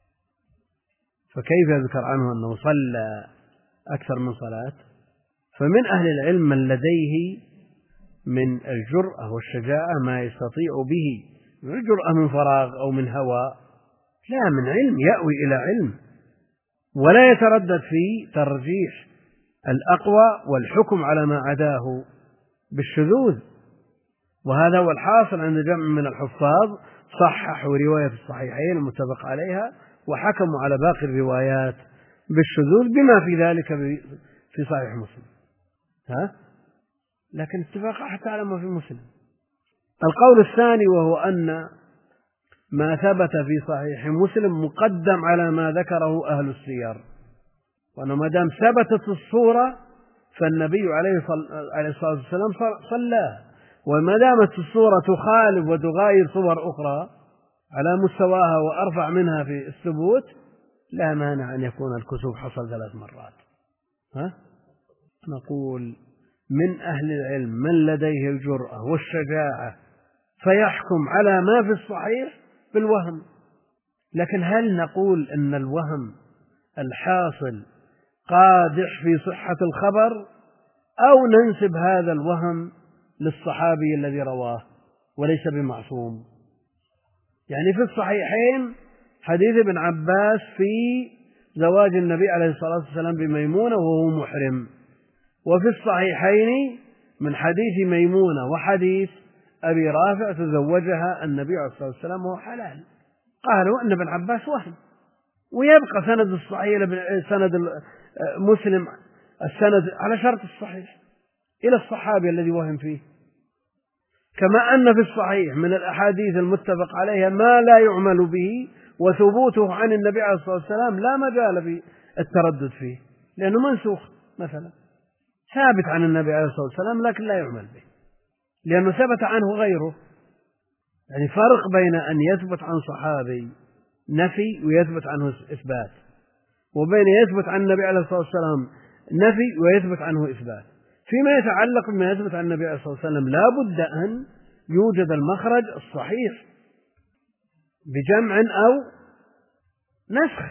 فكيف يذكر عنه أنه صلى أكثر من صلاة؟ فمن أهل العلم من لديه من الجرأة والشجاعة ما يستطيع به، من الجرأة من فراغ أو من هوى، لا من علم، يأوي إلى علم ولا يتردد في ترجيح الأقوى والحكم على ما عداه بالشذوذ. وهذا هو الحاصل عند جمع من الحفاظ، صححوا رواية الصحيحين المتفق عليها وحكموا على باقي الروايات بالشذوذ بما في ذلك في صحيح مسلم، ها؟ لكن اتفاق حتى على ما في مسلم. القول الثاني وهو أن ما ثبت في صحيح مسلم مقدم على ما ذكره أهل السير، وأنه ما دام ثبتت الصورة فالنبي عليه الصلاة والسلام صلى، وما دامت الصورة تخالف وتغاير صور أخرى على مستواها وأرفع منها في الثبوت لا مانع أن يكون الكسوف حصل ثلاث مرات. ها؟ نقول من أهل العلم من لديه الجرأة والشجاعة فيحكم على ما في الصحيح بالوهم، لكن هل نقول أن الوهم الحاصل قادح في صحة الخبر أو ننسب هذا الوهم للصحابي الذي رواه وليس بمعصوم؟ يعني في الصحيحين حديث ابن عباس في زواج النبي عليه الصلاة والسلام بميمونة وهو محرم، وفي الصحيحين من حديث ميمونة وحديث أبي رافع تزوجها النبي عليه الصلاة والسلام وهو حلال. قالوا أن ابن عباس وهم، ويبقى سند الصحيح سند مسلم السند على شرط الصحيح إلى الصحابي الذي وهم فيه، كما أن في الصحيح من الأحاديث المتفق عليها ما لا يعمل به وثبوته عن النبي عليه الصلاة والسلام لا مجال في التردد فيه، لأنه منسوخ مثلا ثابت عن النبي عليه الصلاة والسلام لكن لا يعمل به لأنه ثبت عنه غيره. يعني فرق بين أن يثبت عن صحابي نفي ويثبت عنه إثبات، وبين يثبت عن النبي عليه الصلاة والسلام نفي ويثبت عنه إثبات. فيما يتعلق بما يثبت عن النبي عليه الصلاة والسلام لا بد أن يوجد المخرج الصحيح بجمع أو نسخ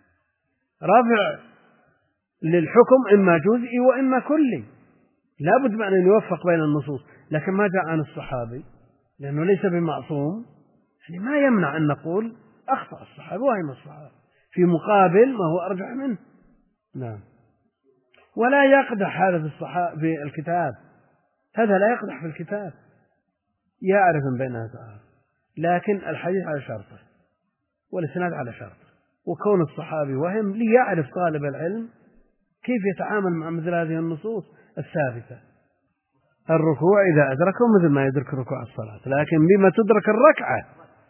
رفع للحكم إما جزئي وإما كلي، لا بد من أن يوفق بين النصوص. لكن ما جاء عن الصحابي لأنه ليس بمعصوم، يعني ما يمنع أن نقول أخطأ الصحابي وهم الصحابي في مقابل ما هو أرجح منه. نعم. ولا يقدح هذا في الصحابة في الكتاب، هذا لا يقدح في الكتاب، يعرف من بينها تعالى، لكن الحديث على شرطه والإسناد على شرطه، وكون الصحابي وهم ليعرف طالب العلم كيف يتعامل مع مثل هذه النصوص الثابتة. الركوع إذا أدركه مثل ما يدرك ركوع الصلاة، لكن بما تدرك الركعة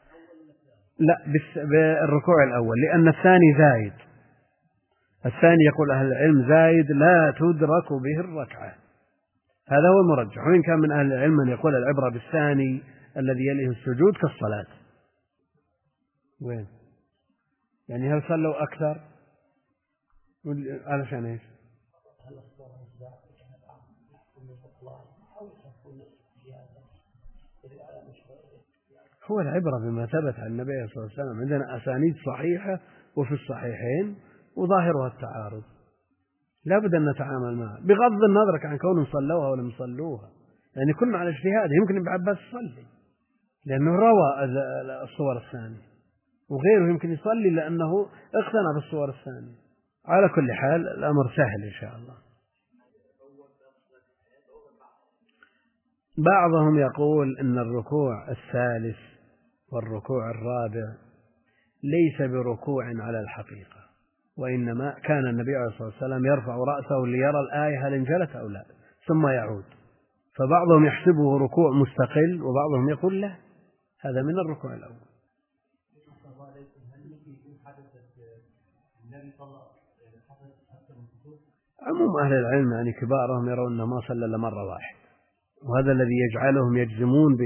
لا بالركوع الأول، لأن الثاني زايد، الثاني يقول أهل العلم زايد لا تدرك به الركعة، هذا هو المرجح. وإن كان من أهل العلم من يقول العبرة بالثاني الذي يليه السجود كالصلاة. وين يعني هل صلوا أكثر علشان إيش؟ هو العبرة بما ثبت عن النبي صلى الله عليه وسلم، عندنا أسانيد صحيحة وفي الصحيحين وظاهرها التعارض، لا بد أن نتعامل معها بغض النظر عن كونهم صلوها ولم يصلوها، يعني كنا على اجتهاد. يمكن ابن عباس يصلي لأنه روى الصور الثانية، وغيره يمكن يصلي لأنه اقتنع بالصور الثانية. على كل حال الأمر سهل إن شاء الله. بعضهم يقول إن الركوع الثالث والركوع الرابع ليس بركوع على الحقيقة، وإنما كان النبي عليه الصلاة والسلام يرفع رأسه ليرى الآية هل انجلت أو لا ثم يعود، فبعضهم يحسبه ركوع مستقل وبعضهم يقول لا، هذا من الركوع الأول. عموم أهل العلم يعني كبارهم يرون أنه ما صلى إلا مرة واحد، وهذا الذي يجعلهم يجزمون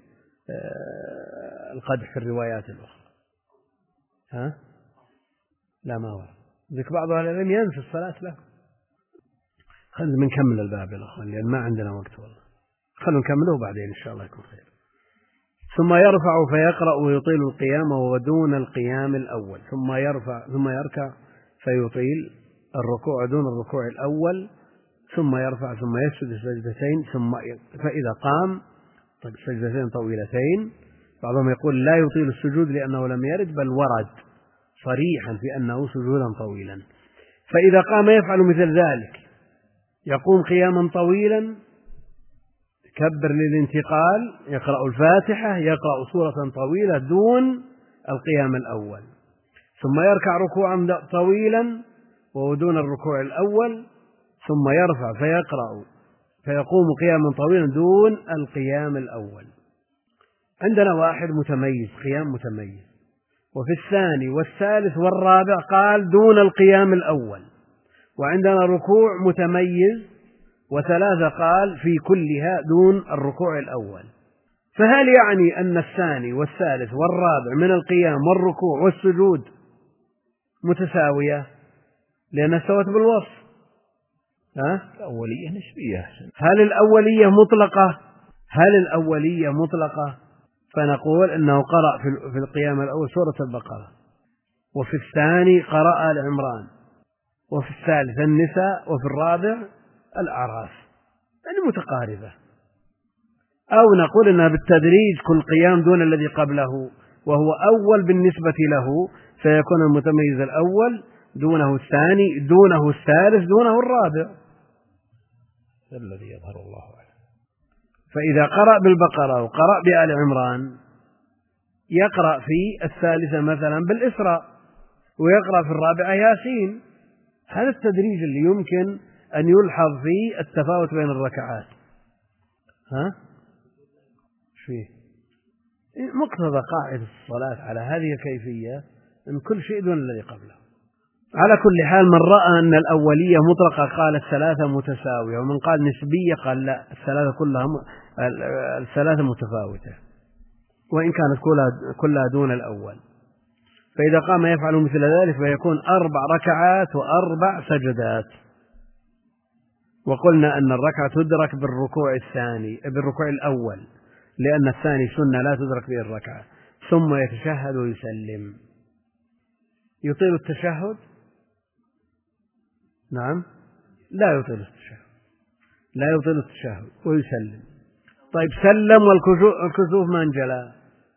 بالقدح في الروايات الأخرى. ها؟ لا ما ورد ذلك. بعض أهل العلم ينسى الصلاة له. خلنا نكمل الباب يا أخوان لأن ما عندنا وقت والله، خلنا نكمله بعدين إن شاء الله يكون خير. ثم يرفع فيقرأ ويطيل القيام ودون القيام الأول، ثم يرفع ثم يركع فيطيل الركوع دون الركوع الأول، ثم يرفع ثم يسجد سجدتين، ثم فإذا قام سجدتين طويلتين. بعضهم يقول لا يطيل السجود لأنه لم يرد، بل ورد صريحا في أنه سجودا طويلا. فإذا قام يفعل مثل ذلك، يقوم قياما طويلا، كبر للانتقال، يقرأ الفاتحة، يقرأ سورة طويلة دون القيام الأول، ثم يركع ركوعا طويلا ودون الركوع الأول، ثم يرفع فيقرأ فيقوم قياما طويلا دون القيام الأول. عندنا واحد متميز قيام متميز، وفي الثاني والثالث والرابع قال دون القيام الأول، وعندنا ركوع متميز وثلاثة قال في كلها دون الركوع الأول. فهل يعني أن الثاني والثالث والرابع من القيام والركوع والسجود متساوية لأن استوت بالوصف؟ ها؟ الأولية نسبية. هل الأولية مطلقة؟ هل الأولية مطلقة؟ فنقول إنه قرأ في القيام الأول سورة البقرة، وفي الثاني قرأ آل عمران، وفي الثالث النساء، وفي الرابع الأعراف، يعني متقاربة. أو نقول إنها بالتدريج كل قيام دون الذي قبله، وهو أول بالنسبة له، فيكون المتميز الأول دونه الثاني دونه الثالث دونه الرابع. الذي يظهر الله أعلم. فإذا قرأ بالبقرة وقرأ بآل عمران يقرأ في الثالثة مثلا بالإسراء، ويقرأ في الرابعة ياسين. هذا التدريج اللي يمكن أن يلحظ فيه التفاوت بين الركعات. ها؟ فيه مقتضى قاعدة الصلاة على هذه الكيفية أن كل شيء دون الذي قبله. على كل حال، من رأى أن الأولية مطلقة قال الثلاثة متساوية، ومن قال نسبية قال لا، الثلاثة كلها الثلاثة متفاوتة وإن كانت كلها دون الأول. فإذا قام يفعل مثل ذلك فيكون أربع ركعات وأربع سجدات. وقلنا أن الركعة تدرك بالركوع الثاني بالركوع الأول، لأن الثاني سنة لا تدرك به الركعة، ثم يتشهد ويسلم. يطيل التشهد؟ نعم، لا يطيل التشهد، لا يطيل التشهد ويسلم. طيب سلم والكسوف ما انجلى،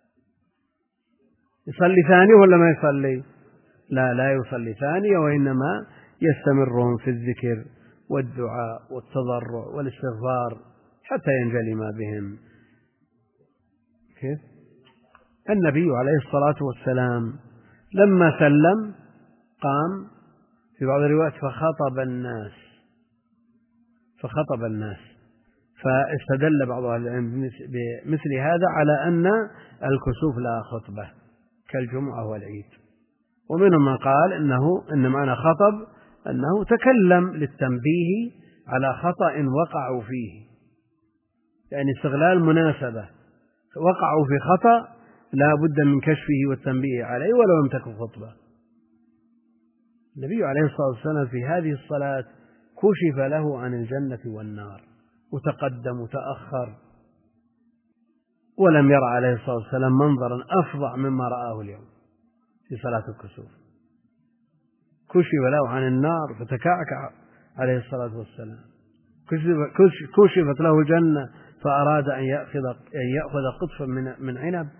يصلي ثاني ولا ما يصلي؟ لا لا يصلي ثانية، وإنما يستمرون في الذكر والدعاء والتضرع والاستغفار حتى ينجلي ما بهم. كيف؟ النبي عليه الصلاة والسلام لما سلم قام في بعض الروايات فخطب الناس فخطب الناس فاستدل بعض أهل العلم بمثل هذا على أن الكسوف لا خطبة كالجمعة والعيد. ومنهم من قال إنه إن معنى خطب أنه تكلم للتنبيه على خطأ وقعوا فيه، يعني استغلال مناسبة، وقعوا في خطأ لا بد من كشفه والتنبيه عليه ولو لم تكن خطبة. النبي عليه الصلاة والسلام في هذه الصلاة كشف له عن الجنة والنار، وتقدم وتأخر، ولم يرى عليه الصلاة والسلام منظرا أفظع مما رآه اليوم في صلاة الكسوف. كشف له عن النار فتكعكع عليه الصلاة والسلام، كشفت له الجنة فأراد أن يأخذ أن يأخذ قطفا من من عنب.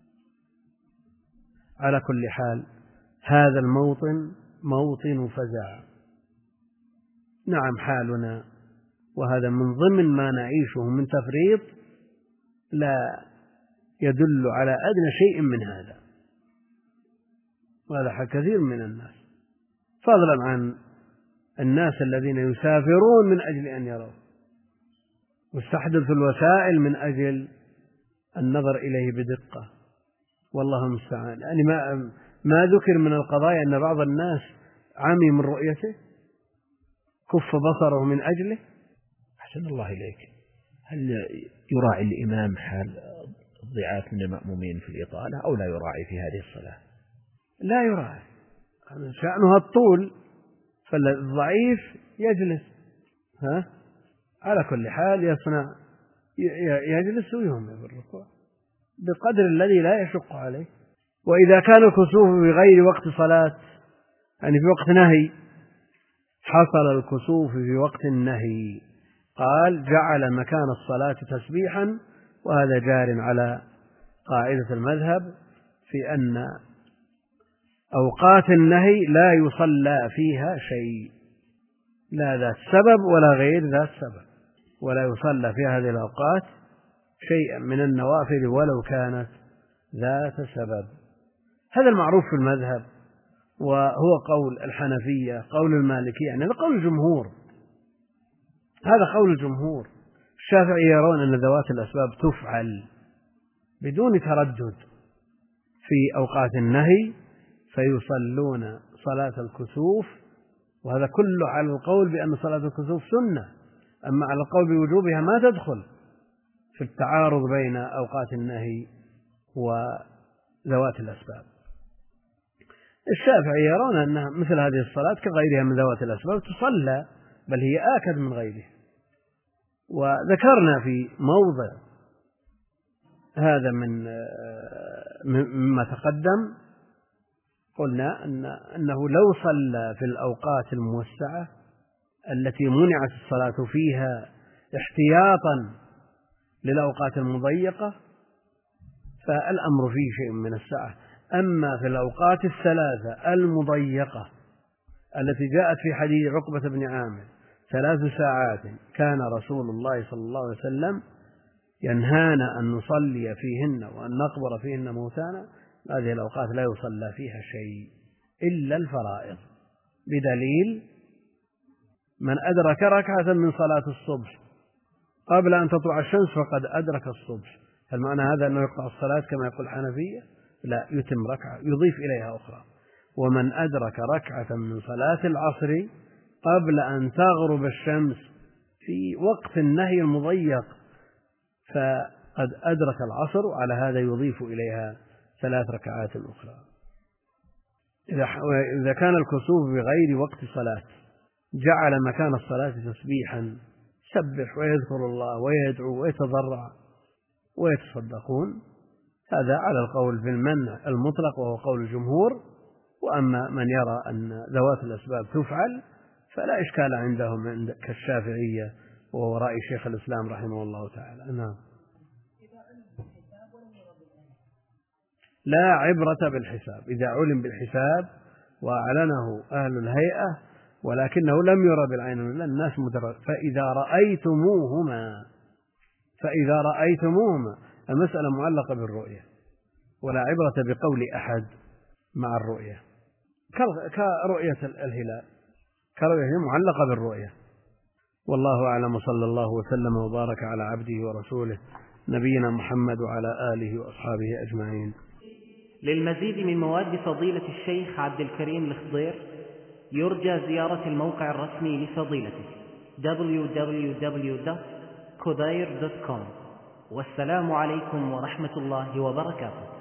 على كل حال هذا الموطن موطن فزع. نعم حالنا، وهذا من ضمن ما نعيشه من تفريط لا يدل على أدنى شيء من هذا، وهذا حال كثير من الناس، فضلا عن الناس الذين يسافرون من أجل أن يروا، واستحدثوا الوسائل من أجل النظر إليه بدقة، والله المستعان. يعني ما ما ذكر من القضايا أن بعض الناس عمي من رؤيته، كف بصره من أجله. أحسن الله إليك، هل يراعي الإمام حال الضعاف من المأمومين في الإطالة أو لا يراعي في هذه الصلاة؟ لا يراعي، شأنها الطول، فالضعيف يجلس. ها؟ على كل حال يصنع يجلس ويهمل بالركوع بقدر الذي لا يشق عليه. وإذا كان الكسوف في غير وقت صلاة، يعني في وقت نهي، حصل الكسوف في وقت النهي، قال جعل مكان الصلاة تسبيحا، وهذا جار على قاعدة المذهب في أن أوقات النهي لا يصلى فيها شيء، لا ذات سبب ولا غير ذات سبب، ولا يصلى في هذه الأوقات شيئا من النوافل ولو كانت ذات سبب. هذا المعروف في المذهب، وهو قول الحنفية، قول المالكية، يعني هذا قول الجمهور، هذا قول الجمهور. الشافعي يرون أن ذوات الأسباب تفعل بدون تردد في أوقات النهي، فيصلون صلاة الكسوف، وهذا كله على القول بأن صلاة الكسوف سنة، أما على القول بوجوبها ما تدخل في التعارض بين أوقات النهي وذوات الأسباب. الشافعي يرون أن مثل هذه الصلاة كغيرها من ذوات الأسباب تصلى، بل هي آكد من غيره. وذكرنا في موضع هذا من مما تقدم، قلنا أن أنه لو صلى في الأوقات الموسعة التي منعت الصلاة فيها احتياطا للأوقات المضيقة فالأمر فيه شيء من السعة. أما في الأوقات الثلاثة المضيقة التي جاءت في حديث عقبة بن عامر ثلاث ساعات كان رسول الله صلى الله عليه وسلم ينهانا أن نصلي فيهن وأن نقبر فيهن موتانا، هذه الأوقات لا يصلى فيها شيء إلا الفرائض، بدليل من أدرك ركعة من صلاة الصبح قبل أن تطلع الشمس فقد أدرك الصبح. هل معنى هذا أنه يقطع الصلاة كما يقول الحنفية؟ لا، يتم ركعة يضيف إليها أخرى. ومن أدرك ركعة من صلاة العصر قبل أن تغرب الشمس في وقت النهي المضيق فقد أدرك العصر، وعلى هذا يضيف إليها ثلاث ركعات أخرى. إذا كان الكسوف بغير وقت صلاة جعل مكان الصلاة تسبيحا، سبح ويذكر الله ويدعو ويتضرع ويتصدقون، هذا على القول في المنع المطلق وهو قول الجمهور. وأما من يرى أن ذوات الأسباب تفعل فلا إشكال عندهم عند كالشافعية وهو رأي شيخ الإسلام رحمه الله تعالى. نعم. لا عبرة بالحساب، إذا علم بالحساب وأعلنه أهل الهيئة ولكنه لم يرى بالعين لا الناس مدرك. فإذا رأيتموهما فإذا رأيتموهما المسألة معلقة بالرؤية، ولا عبرة بقول أحد مع الرؤية كرؤية الهلال، كرؤية معلقة بالرؤية. والله أعلم، وصلى الله وسلم وبارك على عبده ورسوله نبينا محمد وعلى آله وأصحابه أجمعين. للمزيد من مواد فضيلة الشيخ عبد الكريم الخضير يرجى زيارة الموقع الرسمي لفضيلته دبليو دبليو دبليو دوت خضير دوت كوم. والسلام عليكم ورحمة الله وبركاته.